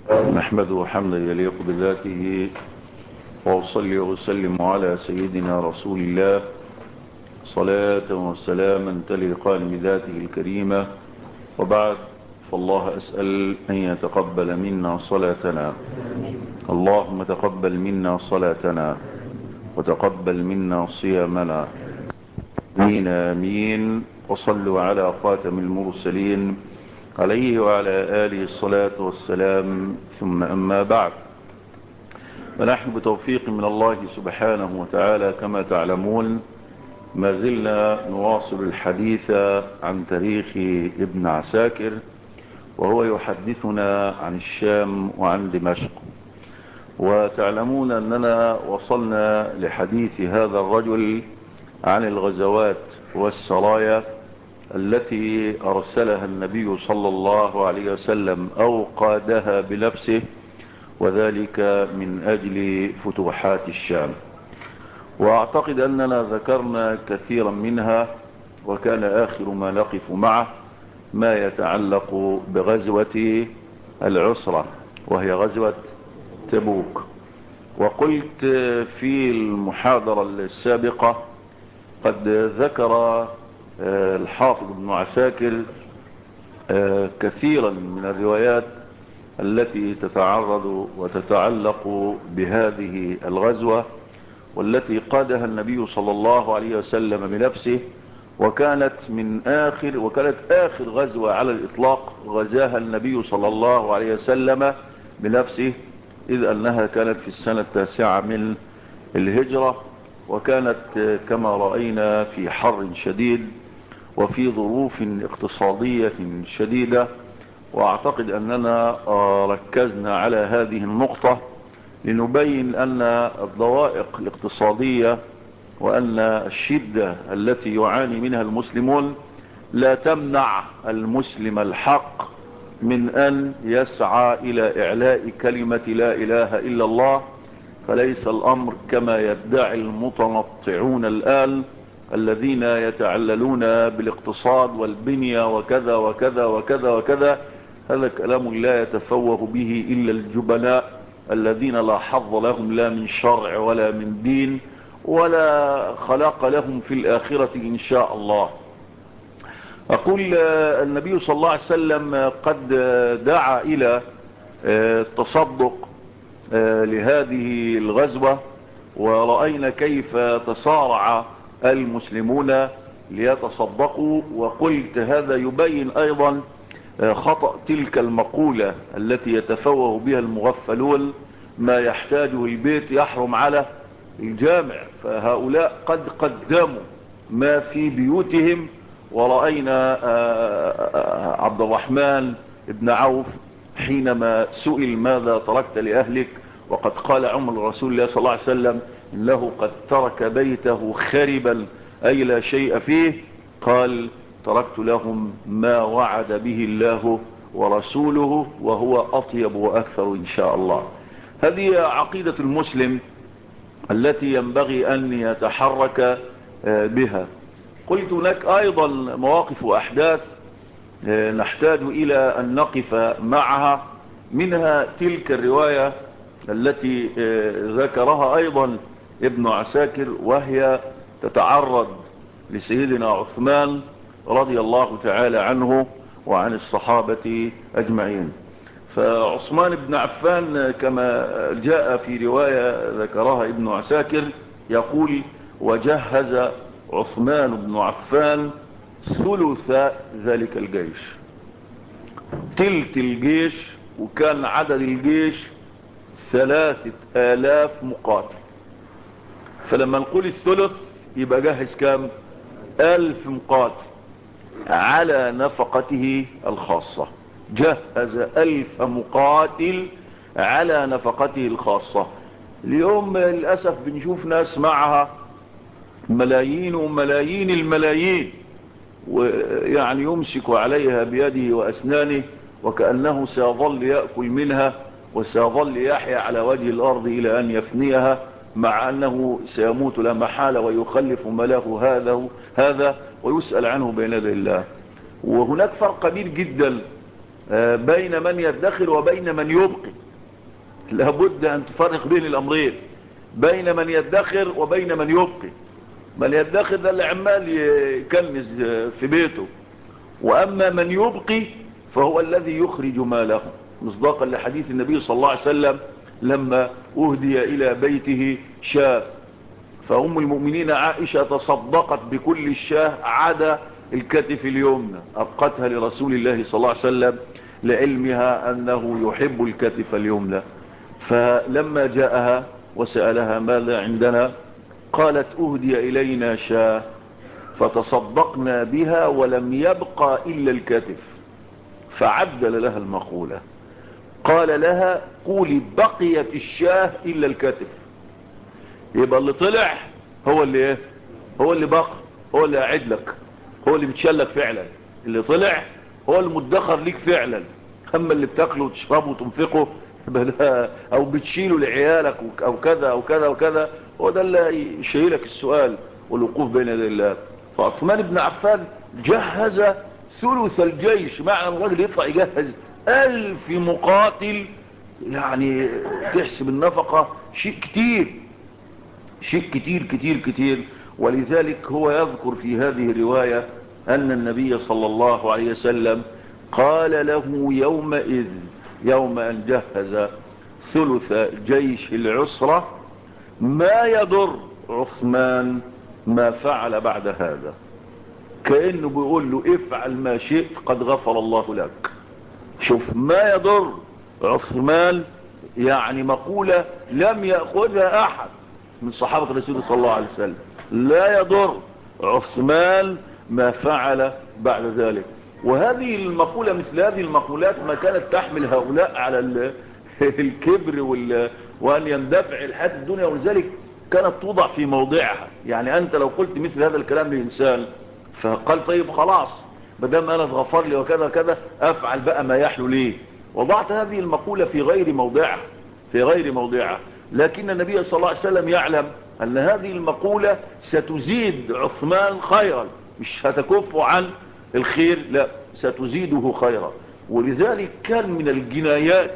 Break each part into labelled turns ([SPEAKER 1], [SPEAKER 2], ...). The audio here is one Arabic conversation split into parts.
[SPEAKER 1] نحمده حمدا يليق بذاته، وأصلي وسلم على سيدنا رسول الله صلاة وسلاما تليقان بذاته الكريمة. وبعد، فالله أسأل أن يتقبل منا صلاتنا. اللهم تقبل منا صلاتنا وتقبل منا صيامنا. آمين آمين. وصلوا على خاتم المرسلين عليه وعلى آله الصلاة والسلام، ثم أما بعد، فنحن بتوفيق من الله سبحانه وتعالى كما تعلمون ما زلنا نواصل الحديث عن تاريخ ابن عساكر، وهو يحدثنا عن الشام وعن دمشق. وتعلمون أننا وصلنا لحديث هذا الرجل عن الغزوات والسرايا التي أرسلها النبي صلى الله عليه وسلم أو قادها بنفسه، وذلك من أجل فتوحات الشام. وأعتقد أننا ذكرنا كثيرا منها، وكان آخر ما نقف معه ما يتعلق بغزوة العسرة، وهي غزوة تبوك. وقلت في المحاضرة السابقة قد ذكر الحافظ ابن عساكر كثيرا من الروايات التي تتعرض وتتعلق بهذه الغزوة، والتي قادها النبي صلى الله عليه وسلم بنفسه، وكانت آخر غزوة على الإطلاق غزاها النبي صلى الله عليه وسلم بنفسه، إذ أنها كانت في السنة 9 من الهجرة، وكانت كما رأينا في حر شديد وفي ظروف اقتصادية شديدة. وأعتقد أننا ركزنا على هذه النقطة لنبين أن الضوائق الاقتصادية وأن الشدة التي يعاني منها المسلمون لا تمنع المسلم الحق من أن يسعى إلى إعلاء كلمة لا إله إلا الله. فليس الأمر كما يدعي المتنطعون الآن الذين يتعللون بالاقتصاد والبنية وكذا وكذا وكذا وكذا. هذا كلام لا يتفوه به إلا الجبناء الذين لا حظ لهم لا من شرع ولا من دين ولا خلاق لهم في الآخرة إن شاء الله. أقول النبي صلى الله عليه وسلم قد دعا إلى التصدق لهذه الغزوة، ورأينا كيف تصارع المسلمون ليتصدقوا. وقلت هذا يبين أيضا خطأ تلك المقولة التي يتفوه بها المغفلون: ما يحتاجه البيت يحرم على الجامع. فهؤلاء قد قدموا ما في بيوتهم. ورأينا عبد الرحمن بن عوف حينما سئل ماذا تركت لأهلك، وقد قال عمر رسول الله صلى الله عليه وسلم إنه قد ترك بيته خربا أي لا شيء فيه، قال: تركت لهم ما وعد به الله ورسوله وهو أطيب وأكثر إن شاء الله. هذه عقيدة المسلم التي ينبغي أن يتحرك بها. قلت هناك أيضا مواقف وأحداث نحتاج إلى أن نقف معها، منها تلك الرواية التي ذكرها أيضا ابن عساكر، وهي تتعرض لسيدنا عثمان رضي الله تعالى عنه وعن الصحابة أجمعين. فعثمان بن عفان كما جاء في رواية ذكرها ابن عساكر يقول: وجهز عثمان بن عفان ثلث ذلك الجيش، تلت الجيش، وكان عدد الجيش 3000 مقاتل. فلما نقول الثلث يبقى جهز كام؟ 1000 مقاتل على نفقته الخاصة. جهز 1000 مقاتل على نفقته الخاصة. اليوم للأسف بنشوف ناس معها ملايين وملايين الملايين، ويعني يمسك عليها بيده وأسنانه وكأنه سيظل يأكل منها وسيظل يحيا على وجه الأرض إلى أن يفنيها، مع أنه سيموت لا محالة ويخلف ماله هذا ويسأل عنه بين يدي الله. وهناك فرق كبير جدا بين من يدخر وبين من يبقي. لابد أن تفرق بين الأمرين، بين من يدخر وبين من يبقي. من يدخر ده اللي عمال يكنز في بيته، وأما من يبقي فهو الذي يخرج ماله، مصداقا لحديث النبي صلى الله عليه وسلم لما أهدي إلى بيته شاة، فأم المؤمنين عائشة تصدقت بكل الشاه عدا الكتف اليمنى، أبقتها لرسول الله صلى الله عليه وسلم لعلمها أنه يحب الكتف اليمنى. فلما جاءها وسألها ماذا عندنا قالت أهدي إلينا شاه فتصدقنا بها ولم يبقى إلا الكتف، فعدل لها المقولة، قال لها قولي بقيت الشاه إلا الكتف. يبقى اللي طلع هو اللي ايه، هو اللي بقى، هو اللي قاعد لك، هو اللي بتشلك فعلا، اللي طلع هو المدخر ليك فعلا. اما اللي بتاكله وتشربه وتنفقه او بتشيله لعيالك او كذا او كذا وكذا، هو ده اللي يشيلك السؤال والوقوف بين يدي الله. فعثمان بن عفان جهز ثلث الجيش، معنى الراجل يطلع يجهز 1000 مقاتل، يعني تحسب النفقة شيء كتير، شيء كتير كتير كتير. ولذلك هو يذكر في هذه الرواية أن النبي صلى الله عليه وسلم قال له يومئذ، يوم أن جهز ثلث جيش العسرة، ما يضر عثمان ما فعل بعد هذا. كأنه بيقول له افعل ما شئت قد غفر الله لك. شوف، ما يضر عثمان، يعني مقولة لم يأخذها أحد من صحابة الرسول صلى الله عليه وسلم، لا يضر عثمان ما فعل بعد ذلك. وهذه المقولة مثل هذه المقولات ما كانت تحمل هؤلاء على الكبر وأن يندفع الحياة الدنيا، ولذلك كانت توضع في موضعها. يعني أنت لو قلت مثل هذا الكلام لإنسان فقال طيب خلاص بدام أنا اتغفر لي وكذا كذا أفعل بقى ما يحلو ليه، وضعت هذه المقولة في غير موضعها، في غير موضعها. لكن النبي صلى الله عليه وسلم يعلم أن هذه المقولة ستزيد عثمان خيرا، مش هتكف عن الخير، لا ستزيده خيرا. ولذلك كان من الجنايات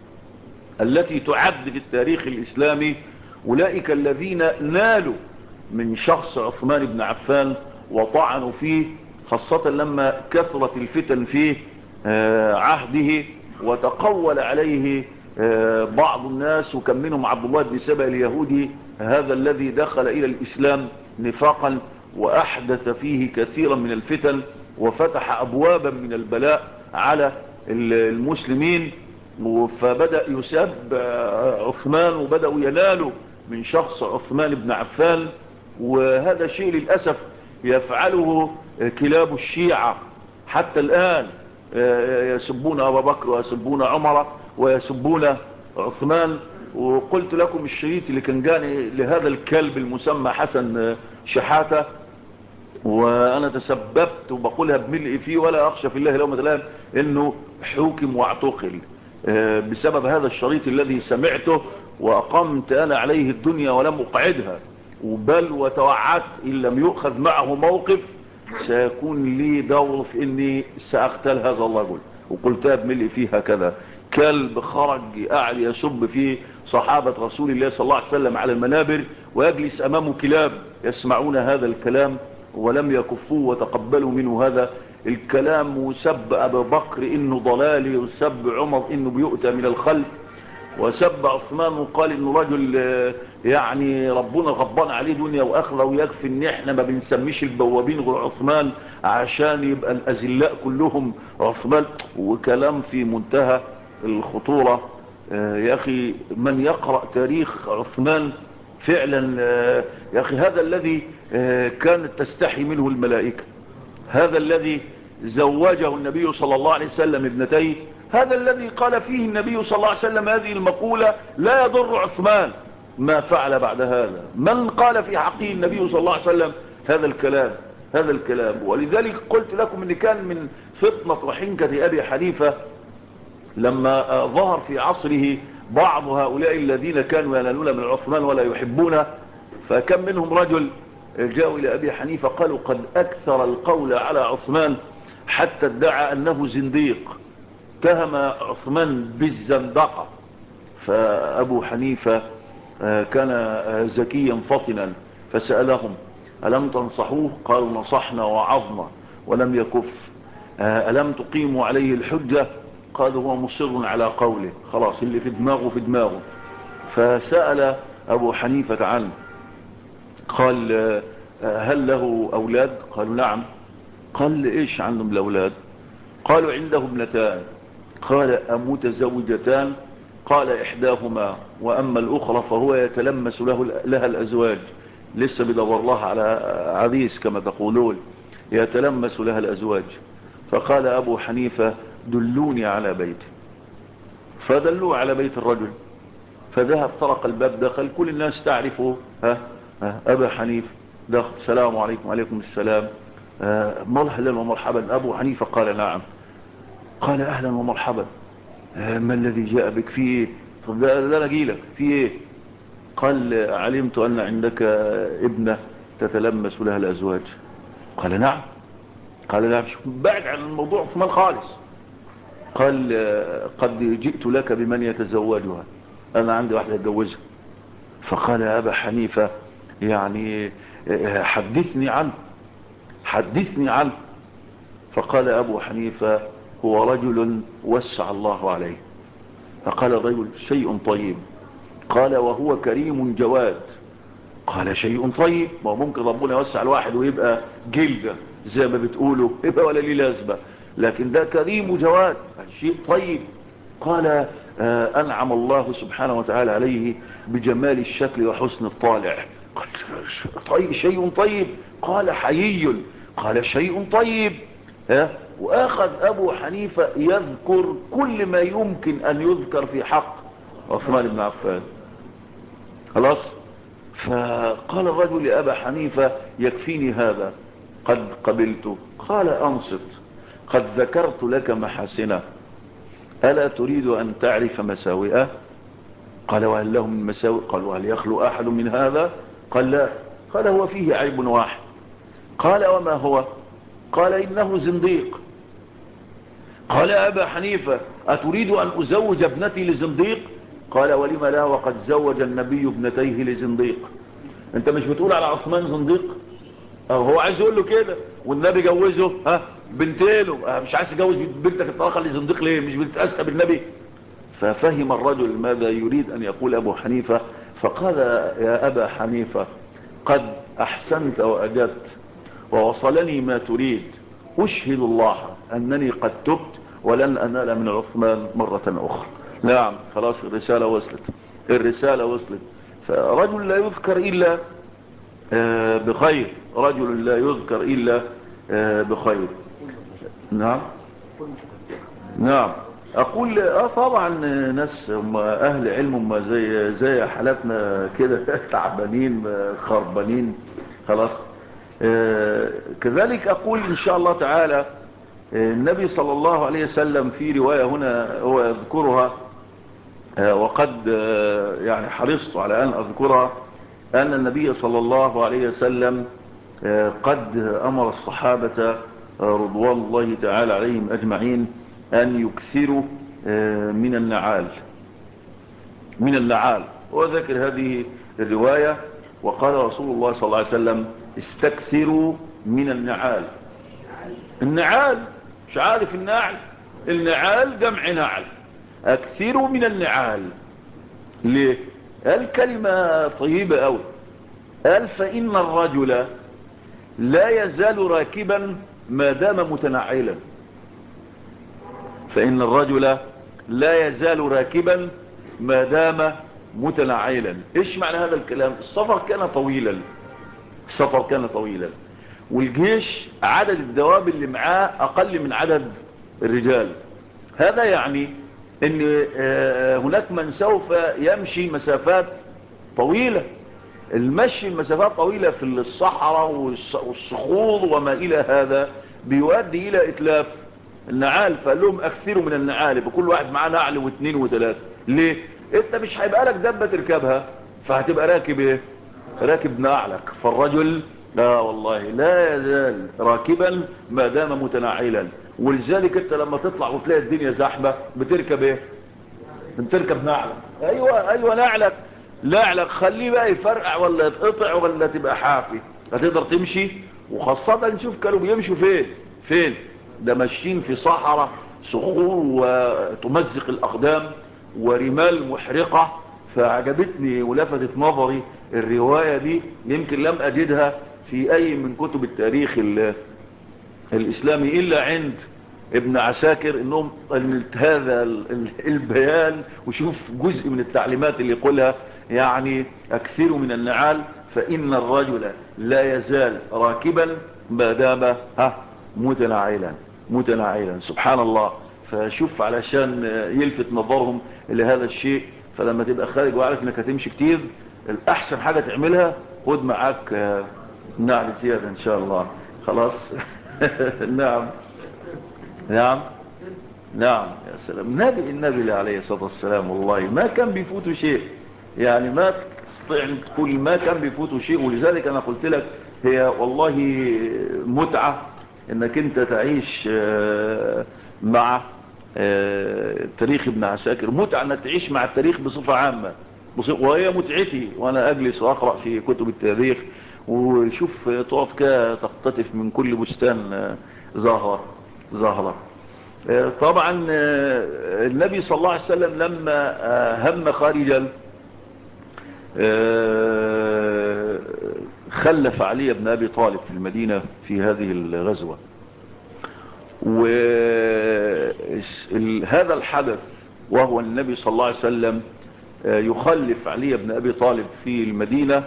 [SPEAKER 1] التي تعد في التاريخ الإسلامي أولئك الذين نالوا من شخص عثمان بن عفان وطعنوا فيه، خاصة لما كثرت الفتن في عهده وتقول عليه بعض الناس، وكان منهم عبد الله بن سبأ اليهودي، هذا الذي دخل إلى الإسلام نفاقا وأحدث فيه كثيرا من الفتن وفتح أبوابا من البلاء على المسلمين. فبدأ يسب عثمان وبدأوا ينالوا من شخص عثمان بن عفان. وهذا شيء للأسف يفعله كلاب الشيعة حتى الآن، يسبون أبا بكر ويسبون عمر ويسبون عثمان. وقلت لكم الشريط اللي كان جاني لهذا الكلب المسمى حسن شحاتة، وأنا تسببت وبقولها بملء فيه ولا أخشى في الله لومة لائم إنه حوكم واعتقل بسبب هذا الشريط الذي سمعته، وأقمت أنا عليه الدنيا ولم أقعدها، بل وتوعدت إن لم يؤخذ معه موقف سيكون لي دور في إني سأقتل هذا الرجل. وقلتها بملء فيه هكذا: كلب خرج قاعد يسب في صحابة رسول الله صلى الله عليه وسلم على المنابر، ويجلس أمامه كلاب يسمعون هذا الكلام ولم يكفوه وتقبلوا منه هذا الكلام. وسب أبا بكر إنه ضلالي، وسب عمر إنه بيؤتى من الخلف، وسب عثمان وقال إنه رجل يعني ربنا غضبان عليه دنيا وآخرة، ويكفي إن إحنا ما بنسميش البوابين غير عثمان عشان يبقى الأذلاء كلهم عثمان. وكلام في منتهى الخطورة. يا أخي من يقرأ تاريخ عثمان فعلا، يا أخي هذا الذي كانت تستحي منه الملائكة، هذا الذي زوجه النبي صلى الله عليه وسلم ابنتيه، هذا الذي قال فيه النبي صلى الله عليه وسلم هذه المقولة: لا يضر عثمان ما فعل بعد هذا. من قال في حقه النبي صلى الله عليه وسلم هذا الكلام، هذا الكلام؟ ولذلك قلت لكم ان كان من فطنة وحنكة ابي حنيفة لما ظهر في عصره بعض هؤلاء الذين كانوا ينالون من عثمان ولا يحبونه، فكم منهم رجل جاءوا إلى أبي حنيفة قالوا: قد أكثر القول على عثمان حتى ادعى أنه زنديق. اتهم عثمان بالزندقة. فأبو حنيفة كان ذكيا فطنا فسألهم: ألم تنصحوه؟ قالوا: نصحنا وعظنا ولم يكف. ألم تقيموا عليه الحجة؟ قالوا: هو مصر على قوله، خلاص اللي في دماغه في دماغه. فسأل أبو حنيفة عنه، قال: هل له أولاد؟ قالوا: نعم. قال: إيش عندهم الأولاد؟ قالوا: عنده ابنتان. قال: أمتزوجتان؟ قال: إحداهما، وأما الأخرى فهو يتلمس لها الأزواج. لسه بدور لها على عريس كما تقولون، يتلمس لها الأزواج. فقال أبو حنيفة: دلوني على بيته. فدلوا على بيت الرجل، فذهب طرق الباب، دخل، كل الناس تعرفه. أبا حنيفة دخل: السلام عليكم. وعليكم السلام. مرحبا ومرحبا. أبو حنيفة قال: نعم. قال: أهلا ومرحبا. ما الذي جاء بك؟ في ايه؟ طب ده انا اجيلك في ايه؟ قال: علمت ان عندك ابنة تتلمس لها الازواج. قال: نعم. قال: نعم. بعد عن الموضوع عثمان خالص. قال: قد جئت لك بمن يتزوجها، انا عندي واحدة اتجوزها. فقال ابا حنيفة: يعني حدثني عنه، حدثني عنه. فقال ابو حنيفة: هو رجل وسع الله عليه. فقال الرجل: شيء طيب. قال: وهو كريم جواد. قال: شيء طيب. ما ممكن ربنا يوسع الواحد ويبقى جلدة زي ما بتقولوا، يبقى ولا ليه لازمة، لكن ده كريم جواد، شيء طيب. قال: أنعم الله سبحانه وتعالى عليه بجمال الشكل وحسن الطالع. قال: طيب، شيء طيب. قال: حيي. قال: شيء طيب. وأخذ أبو حنيفة يذكر كل ما يمكن أن يذكر في حق عثمان بن عفان. خلاص. فقال الرجل لأبا حنيفة: يكفيني هذا، قد قبلت. قال: أنصت، قد ذكرت لك محاسنه، ألا تريد أن تعرف مساوئه؟ قال: وهل له من مساوئ؟ قال: وهل يخلو أحد من هذا؟ قال: لا. قال: هو فيه عيب واحد. قال: وما هو؟ قال: إنه زنديق. قال أبا حنيفة: أتريد أن أزوج ابنتي لزنديق؟ قال: ولم لا، وقد زوج النبي ابنتيه لزنديق. انت مش بتقول على عثمان زنديق؟ هو عايز يقول له كده، والنبي جوزه بنتينه، مش عايز يجوز بنتك الطلاقه لزنديق ليه؟ مش بتتأسى بالنبي؟ ففهم الرجل ماذا يريد أن يقول أبو حنيفة، فقال: يا أبا حنيفة، قد أحسنت وأجبت ووصلني ما تريد، أشهد الله أنني قد تبت ولن أنال من عثمان مرة أخرى. نعم، خلاص الرسالة وصلت، الرسالة وصلت. فرجل لا يذكر إلا بخير، رجل لا يذكر إلا بخير. نعم، نعم. أقول طبعا ناس هم أهل علم، هم زي حالاتنا كده تعبانين خربانين. خلاص. كذلك أقول إن شاء الله تعالى النبي صلى الله عليه وسلم في رواية هنا هو يذكرها، وقد يعني حرصت على أن أذكرها، أن النبي صلى الله عليه وسلم قد أمر الصحابة رضوان الله تعالى عليهم أجمعين أن يكثروا من النعال، من النعال. وذكر هذه الرواية، وقال رسول الله صلى الله عليه وسلم: استكثروا من النعال. النعال، مش عارف النعل؟ النعال جمع نعل. اكثروا من النعال. ليه؟ قال كلمة طيبة قوي، قال: فإن الرجل لا يزال راكبا ما دام متنعلا. فإن الرجل لا يزال راكبا ما دام متنعلا. ايش معنى هذا الكلام؟ السفر كان طويلا، السفر كان طويلا، والجيش عدد الدواب اللي معاه اقل من عدد الرجال. هذا يعني ان هناك من سوف يمشي مسافات طويلة. المشي المسافات طويلة في الصحراء والصخور وما الى هذا بيؤدي الى اتلاف النعال. فقال لهم: اكثروا من النعال، بكل واحد معاه نعل واثنين وثلاثة. ليه؟ انت مش هيبقى لك دبة تركبها، فهتبقى راكب ايه؟ راكب نعلك. فالرجل لا والله لا يزال راكبا ما دام متنعلا. ولذلك انت لما تطلع وتلاقي الدنيا زحمة بتركب ايه؟ بتركب نعلك. ايوه نعلك خليه بقى يفرقع ولا يتقطع ولا تبقى حافي، هتقدر تمشي. وخاصة نشوف كانوا بيمشوا فين ده ماشيين في صحراء صخور وتمزق الاقدام ورمال محرقة. فعجبتني ولفتت نظري الرواية دي، يمكن لم اجدها في اي من كتب التاريخ الاسلامي الا عند ابن عساكر، انهم هذا البيان. وشوف جزء من التعليمات اللي يقولها يعني: اكثروا من النعال فان الرجل لا يزال راكبا ما دام متنعلا. سبحان الله. فشوف علشان يلفت نظرهم لهذا الشيء. فلما تبقى خارج وعارف انك هتمشي كتير، الاحسن حاجة تعملها خد معاك نعل زيادة ان شاء الله. خلاص. نعم يا سلام. النبي عليه الصلاة والسلام والله ما كان بيفوته شيء، يعني ما تستطيع ان تقول ما كان بيفوته شيء. ولذلك انا قلت لك هي والله متعة انك انت تعيش مع تاريخ ابن عساكر، متعة انك تعيش مع التاريخ بصفة عامة. وهي متعتي وانا اجلس واقرأ في كتب التاريخ وشوف تقعد كده تقتطف من كل بستان زهرة. طبعا النبي صلى الله عليه وسلم لما هم خارجا خلف علي بن أبي طالب في المدينة في هذه الغزوة. وهذا الحدث وهو النبي صلى الله عليه وسلم يخلف علي بن أبي طالب في المدينة،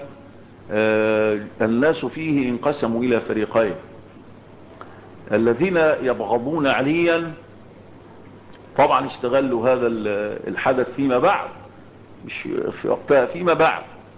[SPEAKER 1] الناس فيه انقسموا إلى فريقين. الذين يبغضون عليا طبعا استغلوا هذا الحدث فيما بعد، مش في وقتها، فيما بعد.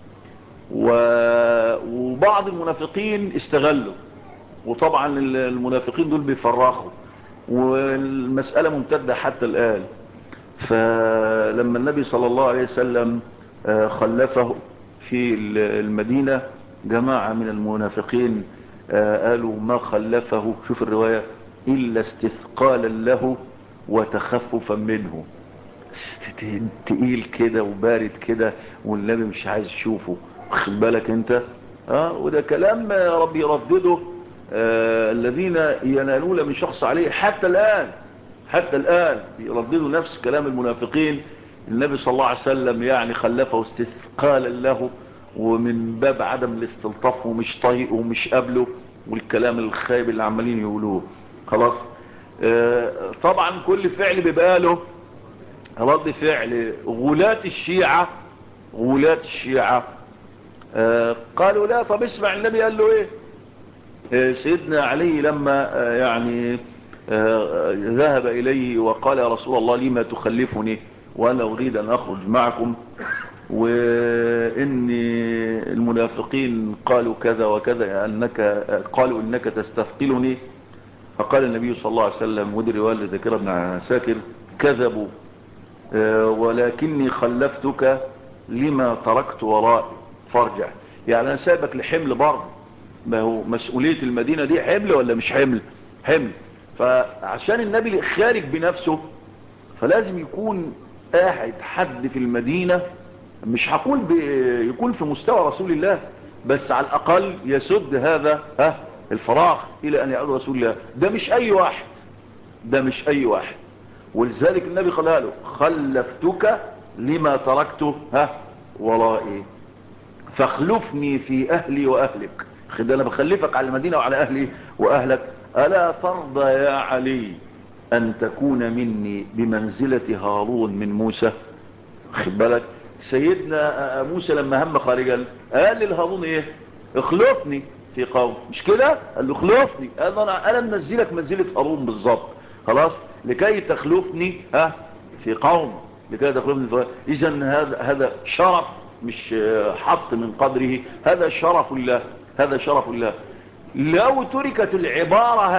[SPEAKER 1] وبعض المنافقين استغلوا، وطبعا المنافقين دول بيفرخوا، والمسألة ممتدة حتى الآن. فلما النبي صلى الله عليه وسلم خلفه في المدينة، جماعة من المنافقين قالوا ما خلفه، شوف الرواية، إلا استثقالا له وتخففا منه. تقيل كده وبارد كده والنبي مش عايز يشوفه، واخد بالك انت. وده كلام ربي يردده الذين ينالون من شخص عليه حتى الآن يرددوا نفس كلام المنافقين. النبي صلى الله عليه وسلم يعني خلفه استثقالا له، ومن باب عدم الاستلطاف، ومش طايق ومش قابله، والكلام الخايب اللي عمالين يقولوه. خلاص. طبعا كل فعل بيبقى له رد فعل. غلاة الشيعة قالوا لا، طب اسمع النبي قال له ايه. سيدنا علي لما يعني ذهب اليه وقال يا رسول الله لما تخلفني وانا اريد ان اخرج معكم، وان المنافقين قالوا كذا وكذا، قالوا انك تستثقلني. فقال النبي صلى الله عليه وسلم، ودي رواية ذكرها ابن عساكر: كذبوا ولكني خلفتك لما تركت ورائي فارجع. يعني انا سايبك لحمل برضه، ما هو مسؤولية المدينة دي حمل ولا مش حمل؟ فعشان النبي خارج بنفسه، فلازم يكون قاعد حد في المدينة، مش هقول يكون في مستوى رسول الله، بس على الاقل يسد هذا الفراغ الى ان يعود رسول الله. ده مش اي واحد. ولذلك النبي قال له خلفتك لما تركته ورائي فاخلفني في اهلي واهلك. انا بخلفك على المدينة وعلى اهلي واهلك. الا ترضى يا علي ان تكون مني بمنزلة هارون من موسى؟ خد بالك، سيدنا موسى لما هم خارجا قال للهارون ايه؟ اخلفني في قوم، مش كده؟ قال له اخلفني، انا منزلك منزلة هارون بالظبط. خلاص، لكي تخلفني في قوم، لكي تخلفني في. اذا هذا شرف، مش حط من قدره، هذا شرف الله. لو تركت العبارة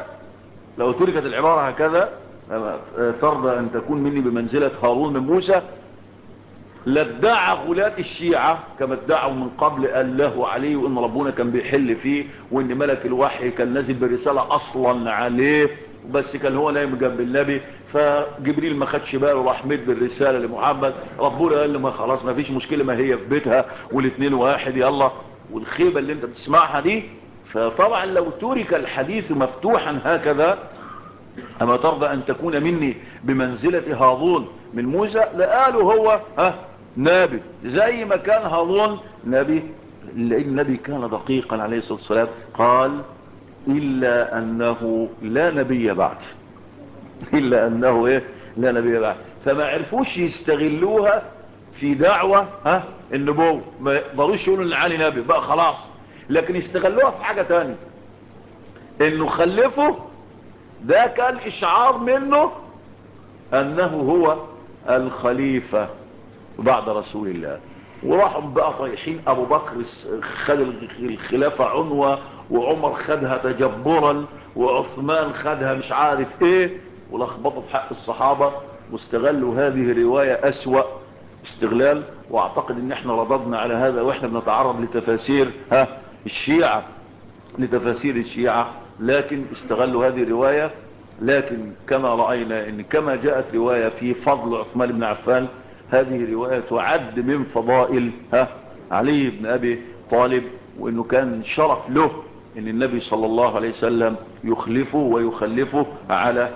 [SPEAKER 1] هكذا، ترضى ان تكون مني بمنزلة هارون من موسى، لادعى غلاة الشيعة كما ادعوا من قبل قال له عليه، وان ربنا كان بيحل فيه، وان ملك الوحي كان نازل برسالة اصلا عليه، بس كان هو نايم جنب النبي، فجبريل ما خدش باله، راح مد بالرساله لمحمد. ربنا قال له ما خلاص ما فيش مشكله، ما هي في بيتها والاثنين واحد يلا. والخيبه اللي انت بتسمعها دي، فطبعا لو ترك الحديث مفتوحا هكذا، اما ترضى ان تكون مني بمنزله هارون من موسى، لقالوا هو نبي زي ما كان هارون نبي. لان النبي كان دقيقا عليه الصلاه والسلام، قال الا انه لا نبي بعد. الا انه لا نبي بعد. فما عرفوش يستغلوها في دعوة النبوة، ما يقدروش يقولوا ان علي نبي بقى خلاص، لكن استغلوها في حاجة تانية، انه خلفه ده كان اشعار منه انه هو الخليفة بعد رسول الله. وراحوا بقى طايحين، ابو بكر خد الخلافة عنوة، وعمر خدها تجبرا، وعثمان خدها مش عارف ايه، ولخبطوا في حق الصحابة، واستغلوا هذه الرواية اسوأ استغلال. واعتقد ان احنا رددنا على هذا واحنا بنتعرض لتفاسير الشيعة، لتفاسير الشيعة، لكن استغلوا هذه الرواية. لكن كما رأينا ان كما جاءت رواية في فضل عثمان بن عفان، هذه رواية تعد من فضائل علي بن ابي طالب، وانه كان شرف له ان النبي صلى الله عليه وسلم يخلفه ويخلفه على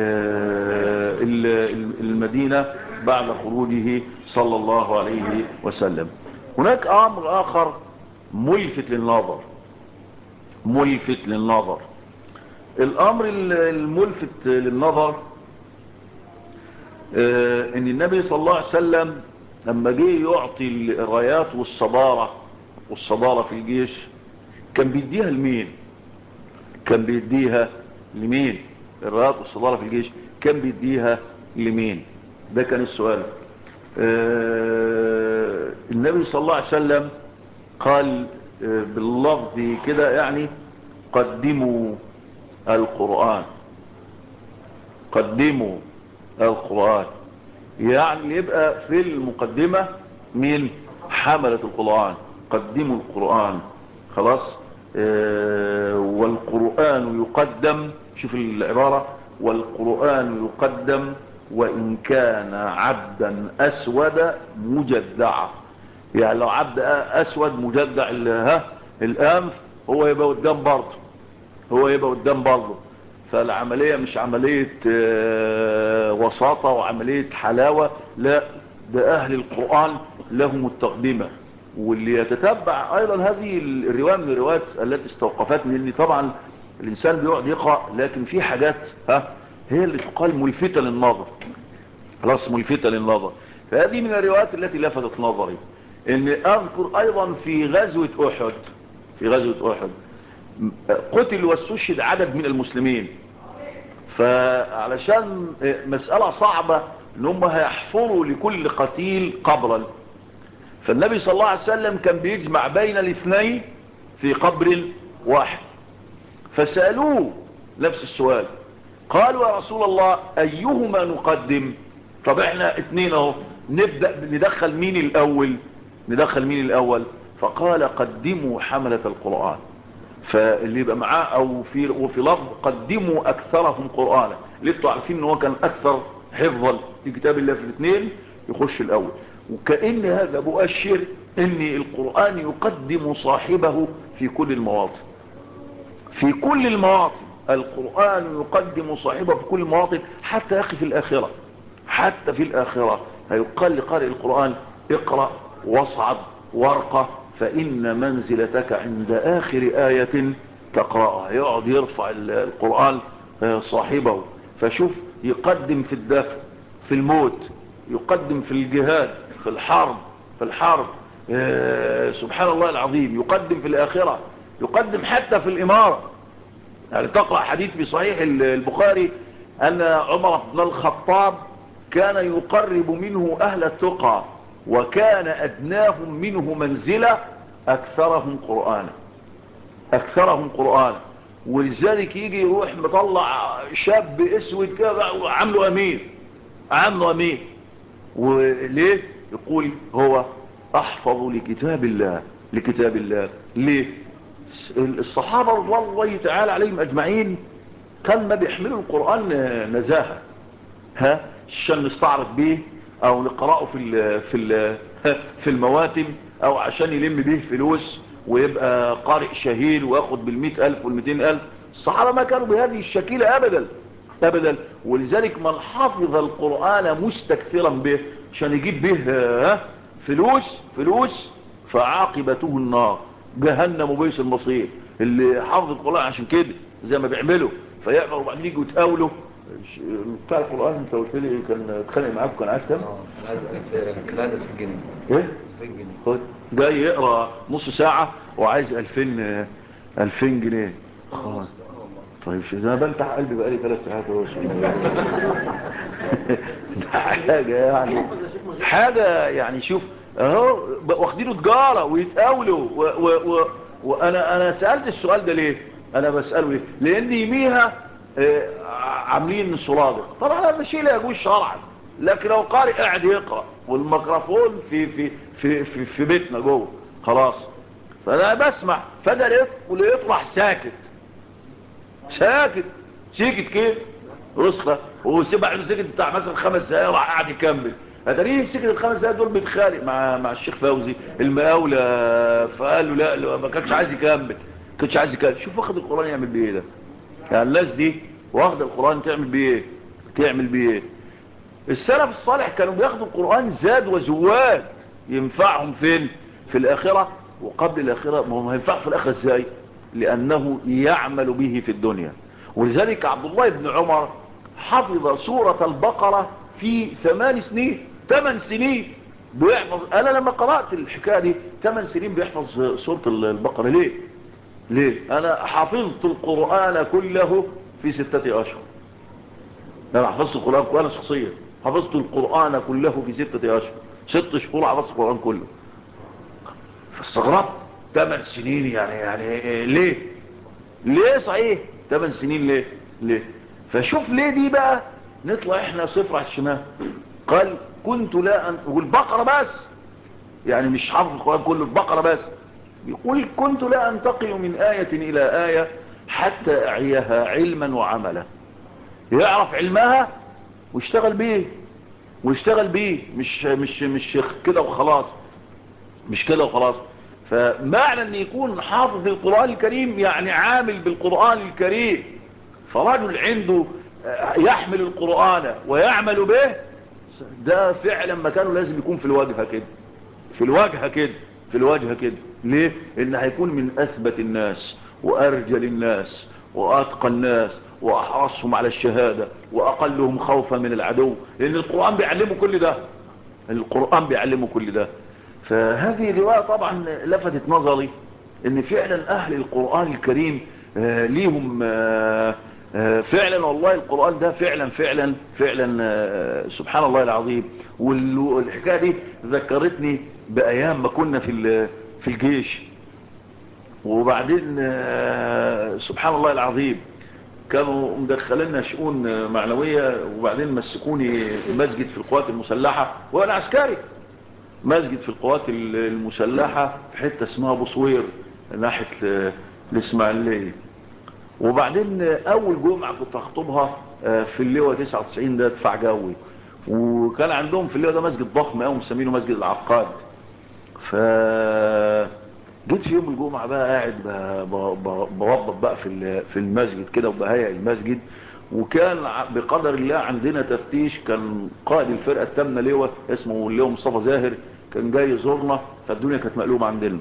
[SPEAKER 1] المدينة بعد خروجه صلى الله عليه وسلم. هناك امر اخر ملفت للنظر، ملفت للنظر. الامر الملفت للنظر ان النبي صلى الله عليه وسلم لما جه يعطي الرايات والصدارة في الجيش، كان بيديها لمين؟ كان بيديها لمين؟ الرايات والصدارة في الجيش كان بيديها لمين؟ ده كان السؤال. النبي صلى الله عليه وسلم قال باللفظ كده يعني قدموا القرآن، قدموا القرآن. يعني يبقى في المقدمة مين؟ حملة القرآن، قدموا القرآن خلاص. والقرآن يقدم، شوف العبارة، والقرآن يقدم وإن كان عبدا أسود مجدعا. يعني لو عبد أسود مجدع الأنف، هو يبقى قدام برضه، هو يبقى قدام برضه. فالعملية مش عملية وساطة وعملية حلاوة، لا، ده أهل القرآن لهم التقدمة. واللي يتتبع أيضا هذه الرواية من الروايات التي استوقفتني، لأن طبعا الإنسان بيقعد يقرأ، لكن في حاجات هي اللي تقال ملفتة للنظر، خلاص ملفتة للنظر. فهذه من الروايات التي لفتت نظري. إن أذكر أيضا في غزوة أحد، في غزوة أحد قتل واستشهد عدد من المسلمين، فعلشان مسألة صعبة ان هم هيحفروا لكل قتيل قبرا، فالنبي صلى الله عليه وسلم كان بيجمع بين الاثنين في قبر واحد. فسألوه نفس السؤال، قالوا يا رسول الله ايهما نقدم؟ طب احنا اتنين اهو، نبدأ ندخل مين الاول؟ ندخل مين الاول؟ فقال قدموا حملة القرآن. فاللي يبقى معاه او وفي لفظ قدموا اكثرهم قرآنا، اللي انتوا عارفين ان هو كان اكثر حفظا في كتاب الله، في الاثنين يخش الاول. وكأن هذا مؤشر ان القرآن يقدم صاحبه في كل المواطن، في كل المواطن القرآن يقدم صاحبه في كل المواطن. حتى يقف في الآخرة، حتى في الآخرة هيقال لقارئ القرآن اقرأ واصعد وارقى فإن منزلتك عند آخر آية تقرأها. يقعد يرفع القرآن صاحبه. فشوف، يقدم في الدفع، في الموت، يقدم في الجهاد، في الحرب، في الحرب سبحان الله العظيم، يقدم في الآخرة، يقدم حتى في الإمارة. يعني تقرأ حديث في صحيح البخاري أن عمر بن الخطاب كان يقرب منه أهل التقى، وكان أدناهم منه منزلة أكثرهم قرآنا، أكثرهم قرآنا. ولذلك يجي يروح مطلع شاب اسود كده عامله أمير، عامله أمير. وليه؟ يقول هو أحفظ لكتاب الله، لكتاب الله. ليه؟ الصحابة رضوان الله تعالى عليهم أجمعين كان ما بيحملوا القرآن نزاهة، ها، عشان نستعرض بيه او نقرأه في المواتم، او عشان يلم بيه فلوس ويبقى قارئ شهير وياخد بال100,000 وال200,000. الصحابة ما كانوا بهذه الشكيلة ابدا ابدا. ولذلك من حفظ القرآن مستكثرا به عشان يجيب به فلوس فعاقبته النار، جهنم وبئس المصير. اللي حفظ القرآن عشان كده زي ما بيعملوا فيعملوا وبعدين يجوا يتقاولوا. بتاع القرآن انت قلت لي كان اتخانق معاك وكان عايز كام؟
[SPEAKER 2] كان عايز 2000 جنيه.
[SPEAKER 1] ايه؟
[SPEAKER 2] 2000 جنيه.
[SPEAKER 1] خد جاي يقرا نص ساعة وعايز 2000 جنيه. خلاص طيب شو ده، بلتح قلبي بقالي 3 ساعات اهو. ده حاجة يعني شوف اهو واخدينه تجارة ويتقاولوا وانا سألت السؤال ده ليه؟ انا بسأله ليه؟ لان يميها عاملين صرادق. طبعا هذا شيء لا يجوز شرعا، لكن لو قارئ قاعد يقرأ والميكروفون في بيتنا جوه خلاص، فانا بسمع فجأة لقيت راح ساكت كده رسخة، وسيبع انه سكت بتاع مثلا 5 دقايق راح قاعد يكمل. هتلاقيه سكت ال5 دقايق دول بيتخانق مع الشيخ فوزي المقاولة، فقال له لا ما كانش عايز يكمل. شوف واخد القرآن يعمل بيه ايه ده. يعني الناس دي واخد القرآن تعمل بيه ايه؟ السلف الصالح كانوا بياخدوا القرآن زاد وزواد ينفعهم فين؟ في الآخرة وقبل الآخرة. ما ينفع في الآخرة ازاي؟ لأنه يعمل به في الدنيا. ولذلك عبد الله بن عمر حفظ سورة البقرة في 8 سنين بيحفظ. أنا لما قرأت الحكاية دي 8 سنين بيحفظ سورة البقرة. ليه؟ أنا حفظت القرآن كله في 6 أشهر. أنا حفظت القرآن كله، أنا شخصيا حفظت القرآن كله في 6 أشهر. 6 شهور حفظت القرآن كله. فاستغربت 8 سنين يعني ليه صحيح 8 سنين ليه؟ فشوف ليه دي بقى. نطلع احنا صفر على الشمال. قال كنت لا والبقرة بس، يعني مش حافظ القرآن كله، البقرة بس. يقول كنت لا انتقل من آية إلى آية حتى أعيها علما وعملا. يعرف علمها واشتغل بيه مش كده وخلاص. فمعنى ان يكون حافظ القرآن الكريم يعني عامل بالقرآن الكريم. فرجل عنده يحمل القرآن ويعمل به، ده فعلا مكانه لازم يكون في الواجهة كده. ليه؟ ان هيكون من اثبت الناس وارجل الناس واتقى الناس واحرصهم على الشهادة واقلهم خوفا من العدو، لان القرآن بيعلمه كل ده. فهذه الرواية طبعا لفتت نظري ان فعلا اهل القرآن الكريم ليهم فعلا والله. القرآن ده فعلا سبحان الله العظيم. والحكاية دي ذكرتني بأيام ما كنا في الجيش. وبعدين سبحان الله العظيم كانوا مدخلنا شؤون معنوية، وبعدين مسكوني مسجد في القوات المسلحة وانا عسكري. مسجد في القوات المسلحة في حتة اسمها ابو صوير ناحية الاسماعيلية. وبعدين اول جمعة كنت اخطبها في اللواء 99 ده دفاع جوي. وكان عندهم في اللواء ده مسجد ضخم قوي مسمينه مسجد العقاد. ف جيت في يوم الجمعة بقى قاعد بوضب بقى في المسجد كده وبهيئ المسجد. وكان بقدر الله عندنا تفتيش. كان قائد الفرقة التامنة لواء اسمه اللواء مصطفى زاهر كان جاي يزورنا. فالدنيا كانت مقلوبة عندنا.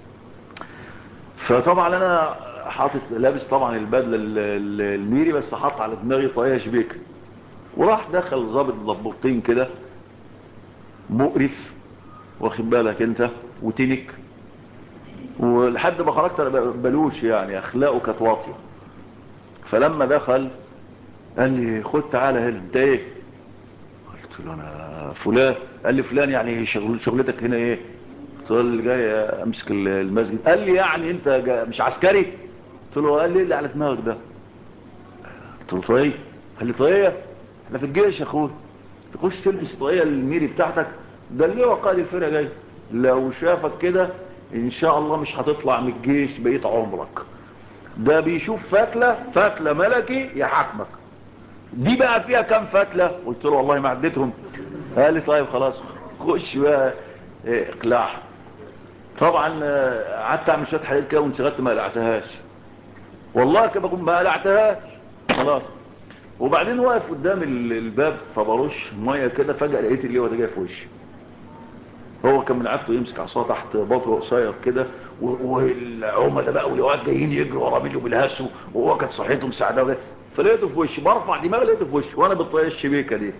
[SPEAKER 1] فطبعا انا حاطط لابس طبعا البدله الميري، بس حاطط على دماغي طاقية شبيكه. وراح دخل ضابط ضبطين كده مقرف، واخد بالك انت، وتنك. ولحد ما خرجت انا بلوش يعني اخلاقه كانت واطيه. فلما دخل قال لي خد تعالى هنا انت ايه؟ قلت له انا فلان. قال لي فلان يعني شغلتك هنا ايه؟ قلت له اللي جاي امسك المسجد. قال لي يعني انت مش عسكري؟ قلت له. قال لي اللي على دماغك ده؟ قلت له طاقية. قال لي طاقية؟ احنا في الجيش يا اخويا تخش تلبس طاقية الميري بتاعتك؟ ده اللي هو قائد الفرقة جاي لو شافك كده ان شاء الله مش هتطلع من الجيش بقيت عمرك. ده بيشوف فتلة ملكي يحاكمك. دي بقى فيها كام فتلة؟ قلت له والله ما عديتهم. قال لي طيب خلاص خش بقى اقلاع. طبعا قعدت اعمل شويه حاجات كده وانشغلت ما قلعتهاش، والله كده بكون ما قلعتهاش خلاص. وبعدين واقف قدام الباب فبرش ميه كده، فجاه لقيت اللي هو ده جاي في وشي. هو كان من عادته يمسك عصاه تحت بطنه قصير كده، والعملاء بقى والواد جايين يجروا ورا منه بالهسو، وهو كانت صحته مساعده، فلقيته في وشي، برفع دماغي لقيته في وشي وانا بالطريقه الشبيكه دي.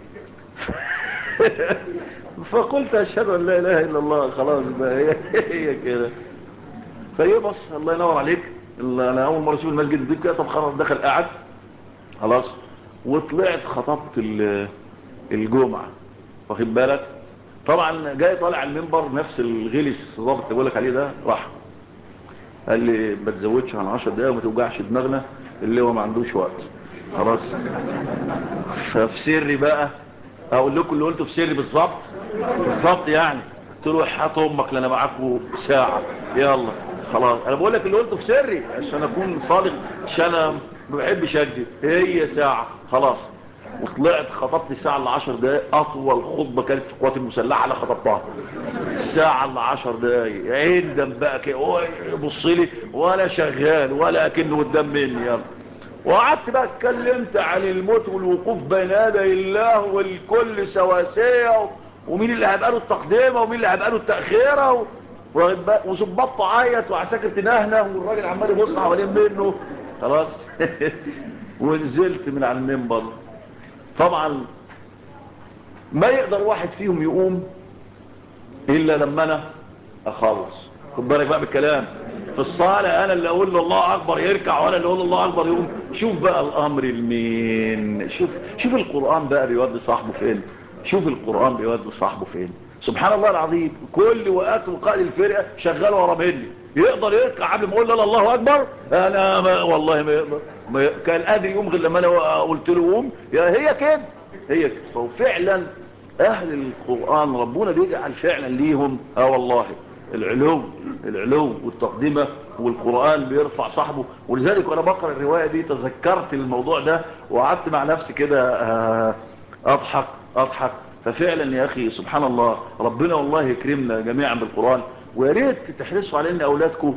[SPEAKER 1] فقلت اشهد ان لا اله الا الله. خلاص بقى هي كده. فهي بص الله ينور عليك. انا اول مره اشوف المسجد دي كده. طب خلاص دخل قعد خلاص، وطلعت خطبت الجمعه، واخد بالك. طبعا جاي طالع المنبر نفس الغلس الضابط اللي بقول لك عليه ده، راح قال لي ما تزودش عن 10 دقايق وما توجعش دماغنا، اللي هو ما عندوش وقت خلاص. ففي سري بقى اقول لكم اللي قلته في سري بالظبط يعني. قلت له حط امك لنا معاكم ساعه يلا خلاص. انا بقول لك اللي قلته في سري عشان اكون صادق، عشان انا ما بحبش اكذب. هي ساعه خلاص. وطلعت خطبت الساعه ل 10 دقائق، اطول خطبه كانت في القوات المسلحه انا خطبتها. الساعه ل 10 دقائق عندم بقى كده هو يبص لي ولا شغال ولا كأنه قدام مني. يلا وقعدت بقى اتكلمت عن الموت والوقوف بين يدي الله والكل سواسية، ومين اللي هيبقى له التقديمه ومين اللي هيبقى له التاخيره، وظبطت عيط وعساكر تنهنه والراجل عمال يبص حوالين منه خلاص. ونزلت من على المنبر. طبعا ما يقدر واحد فيهم يقوم الا لما انا اخلص. خد بالك بقى بالكلام. في الصالة انا اللي اقول له الله اكبر يركع وانا اللي اقول له الله اكبر يقوم. شوف بقى الامر المين. شوف القرآن بقى بيودي صاحبه فين. شوف القرآن بيودي صاحبه فين. سبحان الله العظيم. كل وقت وقائد الفرقة شغال ورا مني. يقدر يركع قبل ما اقول له الله اكبر؟ انا والله ما يقدر. كان قادر يقوم غير لما انا قلت له قوم. هي كده هي كده. وفعلا اهل القرآن ربنا بيجعل فعلا ليهم والله العلو والتقدمة، والقرآن بيرفع صاحبه. ولذلك وانا بقرأ الرواية دي تذكرت الموضوع ده وقعدت مع نفسي كده اضحك. ففعلا يا اخي سبحان الله ربنا والله يكرمنا جميعا بالقرآن. ويا ريت تحرصوا على ان اولادكم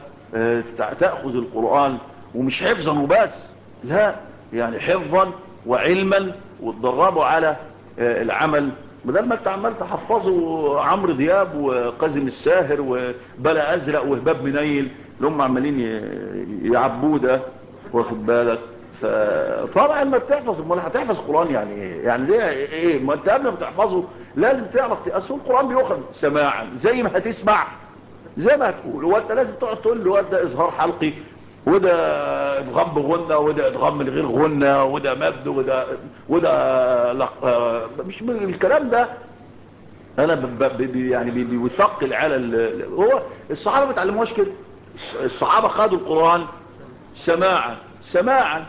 [SPEAKER 1] تاخذ القرآن ومش حفظا وبس، لا يعني حفظا وعلما، وتدربوا على العمل. بدل ما انت عمال تحفظوا عمرو دياب وقاسم الساهر وبلا ازرق وهباب منيل اللي هم عمالين يعبوه ده، واخد بالك. فطبعا ما بتحفظ امال هتحفظ قرآن يعني ايه؟ يعني ايه؟ ما انت قبل ما تحفظه لازم تعرف اصل القرآن بيؤخذ سماعا زي ما هتسمع زي ما هتقول. وانت لازم تقعد تقول له ده اظهار حلقي، وده ادغام بغنى، وده ادغام من غير غنى، وده مد، وده مش من الكلام ده. انا يعني بيثقل على هو الصحابه ما اتعلموش كده. الصحابه خدوا القران سماعا.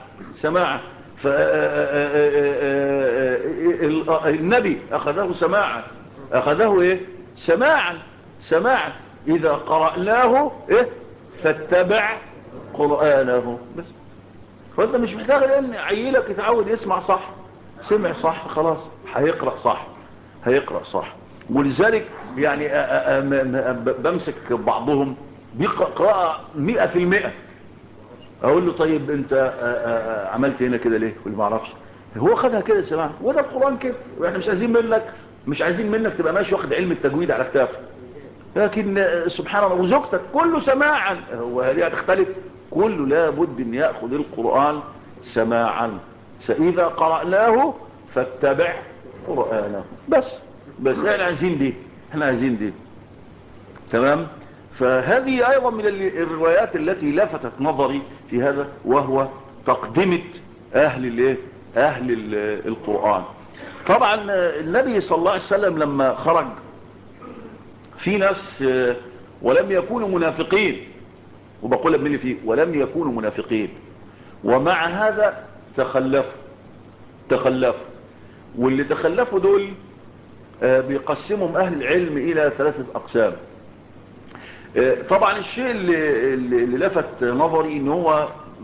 [SPEAKER 1] النبي اخذه سماعا. اخذه ايه؟ سماعا. اذا قرأناه ايه فاتبع قرآنه بس. فانت مش محتاج ان عيلك يتعود يسمع صح. سمع صح خلاص هيقرأ صح. ولذلك يعني بمسك بعضهم بيقرأ 100%. اقول له طيب انت عملت هنا كده ليه؟ يقول ما اعرفش. هو خدها كده سماع. وده القرآن كده. واحنا مش عايزين منك تبقى ماشي واخد علم التجويد على كتافك. لكن سبحان الله وزوجتك كله سماعا. هو هذه هتختلف؟ كله لابد ان يأخذ القرآن سماعا. إذا قرأناه فاتبع قرآنه بس احنا عايزين دي تمام. فهذه ايضا من الروايات التي لفتت نظري في هذا، وهو تقدمة اهل القرآن. طبعا النبي صلى الله عليه وسلم لما خرج في ناس ولم يكونوا منافقين، وبقول ابن فيه ولم يكونوا منافقين، ومع هذا تخلفوا. واللي تخلفوا دول بيقسمهم اهل العلم الى 3 اقسام. طبعا الشيء اللي لفت نظري ان هو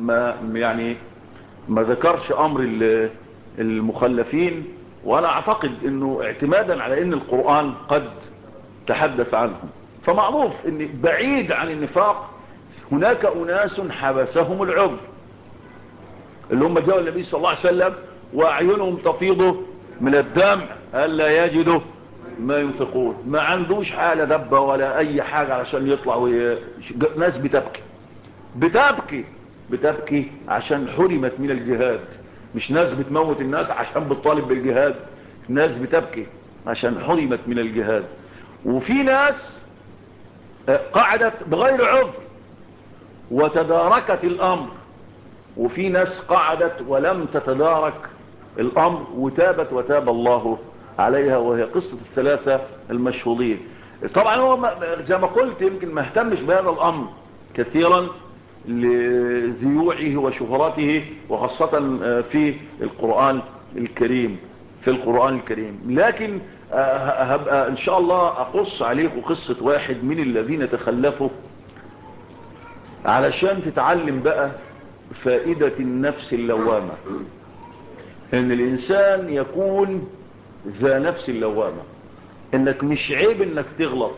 [SPEAKER 1] ما ذكرش امر المخلفين، وانا اعتقد انه اعتمادا على ان القرآن قد تحدث عنهم، فمعروف ان بعيد عن النفاق هناك اناس حبسهم العذر، اللي هم جاءوا النبي صلى الله عليه وسلم واعينهم تفيض من الدمع الا يجدوا ما ينفقون، ما عندوش حالة دبة ولا اي حاجة علشان يطلعوا. ناس بتبكي عشان حرمت من الجهاد، مش ناس بتموت الناس عشان بتطالب بالجهاد، ناس بتبكي عشان حرمت من الجهاد. وفي ناس قعدت بغير عذر وتداركت الامر، وفي ناس قعدت ولم تتدارك الامر وتاب الله عليها، وهي قصة الثلاثة المشهورين. طبعا هو زي ما قلت يمكن ما اهتمش بهذا الامر كثيرا لذيوعه وشهرته، وخاصة في القرآن الكريم لكن هبقى ان شاء الله اقص عليكم قصة واحد من الذين تخلفوا علشان تتعلم بقى فائدة النفس اللوامة، ان الانسان يكون ذا نفس اللوامة، انك مش عيب انك تغلط،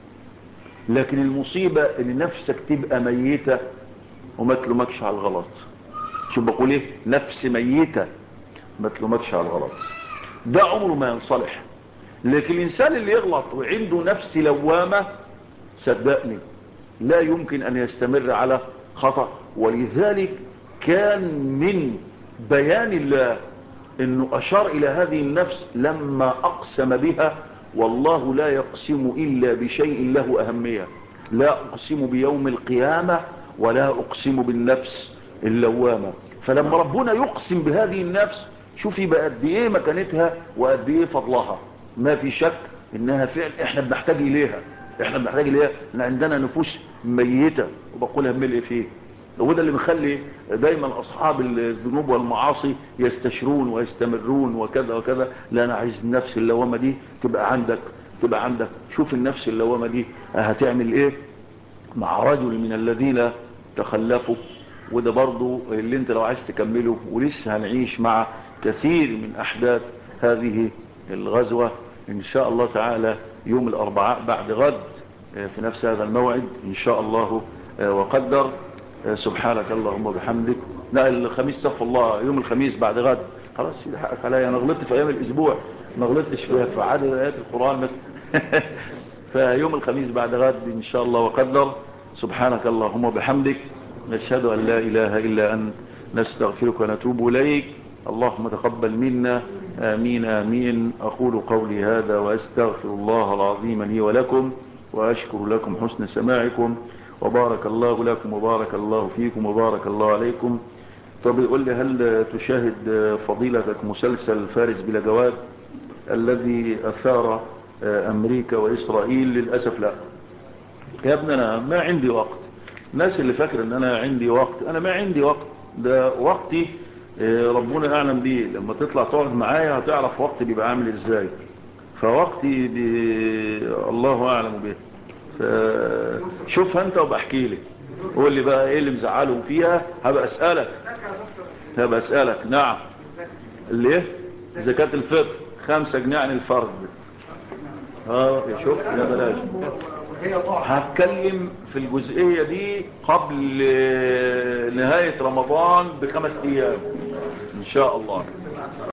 [SPEAKER 1] لكن المصيبة ان نفسك تبقى ميتة وما تلومكش على الغلط. شو بقول ايه؟ نفس ميتة ما تلومكش على الغلط، ده عمره ما ينصلح. لكن الانسان اللي يغلط وعنده نفس لوامة صدقني لا يمكن ان يستمر على خطأ. ولذلك كان من بيان الله انه اشار الى هذه النفس لما اقسم بها، والله لا يقسم الا بشيء له اهمية، لا اقسم بيوم القيامة ولا اقسم بالنفس اللوامة. فلما ربنا يقسم بهذه النفس شوفي بقى قد ايه مكانتها وقد ايه فضلها، ما في شك انها فعل احنا بنحتاج اليها، ان عندنا نفوس ميتة وبقولها ملء فيه. وده اللي مخلي دايما اصحاب الذنوب والمعاصي يستشرون ويستمرون وكذا وكذا. لا انا عايز النفس اللوامة دي تبقى عندك. شوف النفس اللوامة دي هتعمل ايه مع رجل من الذين تخلفوا. وده برضو اللي انت لو عايز تكمله، ولسه هنعيش مع كثير من احداث هذه الغزوة ان شاء الله تعالى يوم الاربعاء بعد غد في نفس هذا الموعد ان شاء الله وقدر. سبحانك اللهم وبحمدك. لا الخميس استغفر الله، يوم الخميس بعد غد. خلاص سيدي حقك عليا، انا غلطت في ايام الاسبوع، ما غلطتش في عدد ايات القرآن مثلا. فيوم الخميس بعد غد ان شاء الله وقدر. سبحانك اللهم وبحمدك، نشهد ان لا اله الا انت، نستغفرك ونتوب اليك. اللهم تقبل منا، آمين آمين. أقول قولي هذا وأستغفر الله العظيم لي ولكم، وأشكر لكم حسن سماعكم، وبارك الله لكم وبارك الله فيكم وبارك الله عليكم. طب يقول لي هل تشاهد فضيلتك مسلسل فارس بلا جواد الذي أثار أمريكا وإسرائيل؟ للأسف لا يا ابني، أنا ما عندي وقت. الناس اللي فاكر أن أنا عندي وقت، أنا ما عندي وقت. ده وقتي ربنا اعلم بيه، لما تطلع تقعد معايا هتعرف وقتي بيبقى عامل ازاي. فوقتي الله اعلم به. شوفها انت وبحكي لي، قول لي بقى ايه اللي مزعلهم فيها، هبقى اسالك. نعم. ليه زكاة الفطر 5 جنيه عن الفرد. شوف يا بلاش، هتكلم في الجزئية دي قبل نهاية رمضان ب5 ايام ان شاء الله.